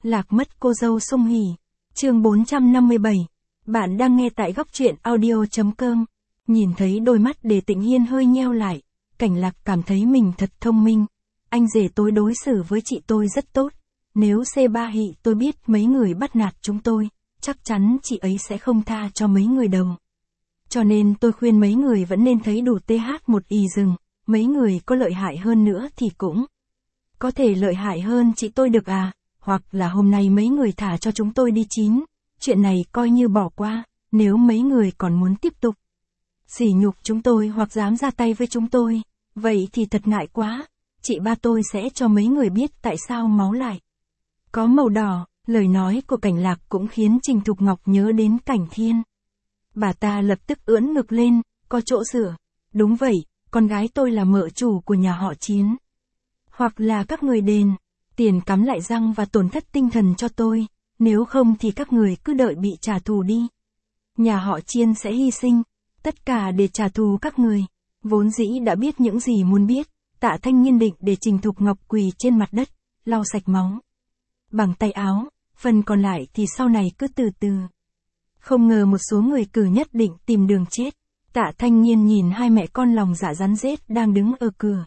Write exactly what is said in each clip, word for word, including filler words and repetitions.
Lạc mất cô dâu Sung Hỉ. Chương bốn trăm năm mươi bảy. Bạn đang nghe tại góc truyện audio chấm com. Nhìn thấy đôi mắt Đề Tịnh Hiên hơi nheo lại, Cảnh Lạc cảm thấy mình thật thông minh. Anh rể tôi đối xử với chị tôi rất tốt. Nếu C ba Hị tôi biết mấy người bắt nạt chúng tôi, chắc chắn chị ấy sẽ không tha cho mấy người đâu. Cho nên tôi khuyên mấy người vẫn nên thấy đủ th một y rừng, mấy người có lợi hại hơn nữa thì cũng có thể lợi hại hơn chị tôi được à, hoặc là hôm nay mấy người thả cho chúng tôi đi chín, chuyện này coi như bỏ qua, nếu mấy người còn muốn tiếp tục sỉ nhục chúng tôi hoặc dám ra tay với chúng tôi, vậy thì thật ngại quá, chị ba tôi sẽ cho mấy người biết tại sao máu lại có màu đỏ. Lời nói của Cảnh Lạc cũng khiến Trình Thục Ngọc nhớ đến Cảnh Thiên. Bà ta lập tức ưỡn ngực lên, có chỗ sửa. Đúng vậy, con gái tôi là mợ chủ của nhà họ Chiến. Hoặc là các người đền tiền cắm lại răng và tổn thất tinh thần cho tôi, nếu không thì các người cứ đợi bị trả thù đi. Nhà họ Chiên sẽ hy sinh tất cả để trả thù các người. Vốn dĩ đã biết những gì muốn biết, Tạ Thanh Nhiên định để Trình Thục Ngọc quỳ trên mặt đất, lau sạch máu bằng tay áo, phần còn lại thì sau này cứ từ từ. Không ngờ một số người cử nhất định tìm đường chết. Tạ Thanh Nhiên nhìn hai mẹ con lòng dạ rắn rết đang đứng ở cửa.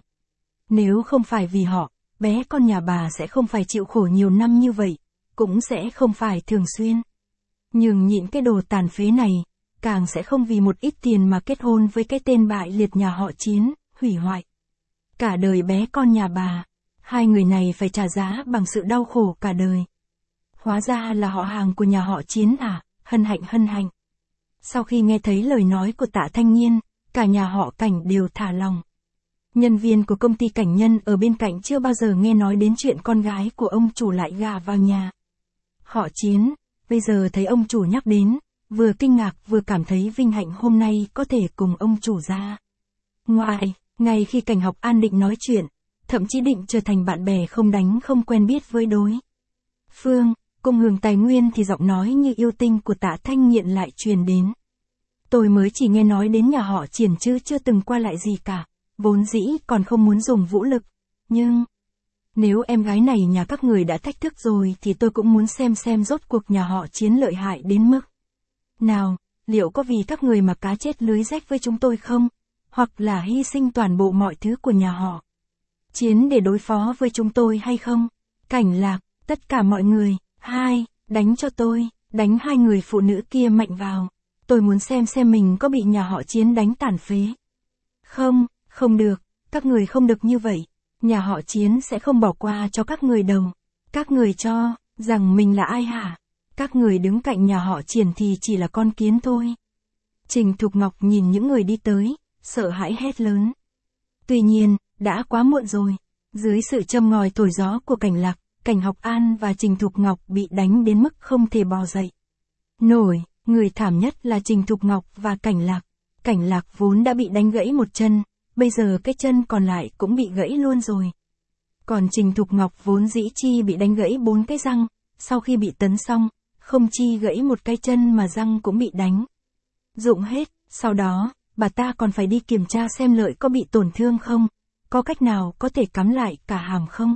Nếu không phải vì họ, bé con nhà bà sẽ không phải chịu khổ nhiều năm như vậy, cũng sẽ không phải thường xuyên nhường nhịn cái đồ tàn phế này, càng sẽ không vì một ít tiền mà kết hôn với cái tên bại liệt nhà họ Chiến, hủy hoại cả đời bé con nhà bà. Hai người này phải trả giá bằng sự đau khổ cả đời. Hóa ra là họ hàng của nhà họ Chiến à, hân hạnh hân hạnh. Sau khi nghe thấy lời nói của Tạ Thanh Nhiên, cả nhà họ Cảnh đều thả lòng. Nhân viên của công ty Cảnh Nhân ở bên cạnh chưa bao giờ nghe nói đến chuyện con gái của ông chủ lại gả vào nhà họ Chiến, bây giờ thấy ông chủ nhắc đến, vừa kinh ngạc vừa cảm thấy vinh hạnh hôm nay có thể cùng ông chủ ra ngoài. Ngay khi Cảnh Học An định nói chuyện, thậm chí định trở thành bạn bè không đánh không quen biết với đối phương, cùng hưởng tài nguyên thì giọng nói như yêu tinh của Tạ Thanh Nghiện lại truyền đến. Tôi mới chỉ nghe nói đến nhà họ Triển chứ chưa từng qua lại gì cả, vốn dĩ còn không muốn dùng vũ lực, nhưng nếu em gái này nhà các người đã thách thức rồi thì tôi cũng muốn xem xem rốt cuộc nhà họ Chiến lợi hại đến mức nào, liệu có vì các người mà cá chết lưới rách với chúng tôi không, hoặc là hy sinh toàn bộ mọi thứ của nhà họ Chiến để đối phó với chúng tôi hay không? Cảnh Lạc, tất cả mọi người, hai, đánh cho tôi, đánh hai người phụ nữ kia mạnh vào. Tôi muốn xem xem mình có bị nhà họ Chiến đánh tàn phế. Không, không được, các người không được như vậy. Nhà họ Chiến sẽ không bỏ qua cho các người đâu. Các người cho rằng mình là ai hả? Các người đứng cạnh nhà họ Triển thì chỉ là con kiến thôi. Trình Thục Ngọc nhìn những người đi tới, sợ hãi hét lớn. Tuy nhiên, đã quá muộn rồi. Dưới sự châm ngòi thổi gió của Cảnh Lạc, Cảnh Học An và Trình Thục Ngọc bị đánh đến mức không thể bò dậy nổi. Người thảm nhất là Trình Thục Ngọc và Cảnh Lạc. Cảnh Lạc vốn đã bị đánh gãy một chân, bây giờ cái chân còn lại cũng bị gãy luôn rồi. Còn Trình Thục Ngọc vốn dĩ chi bị đánh gãy bốn cái răng, sau khi bị tấn xong, không chi gãy một cái chân mà răng cũng bị đánh rụng hết. Sau đó, bà ta còn phải đi kiểm tra xem lợi có bị tổn thương không, có cách nào có thể cắm lại cả hàm không.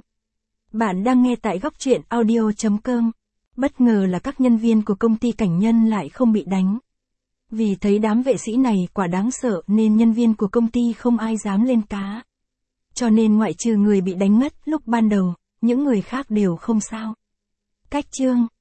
Bạn đang nghe tại góc truyện audio chấm com. Bất ngờ là các nhân viên của công ty Cảnh Nhân lại không bị đánh. Vì thấy đám vệ sĩ này quả đáng sợ nên nhân viên của công ty không ai dám lên cá. Cho nên ngoại trừ người bị đánh ngất lúc ban đầu, những người khác đều không sao. Cách chương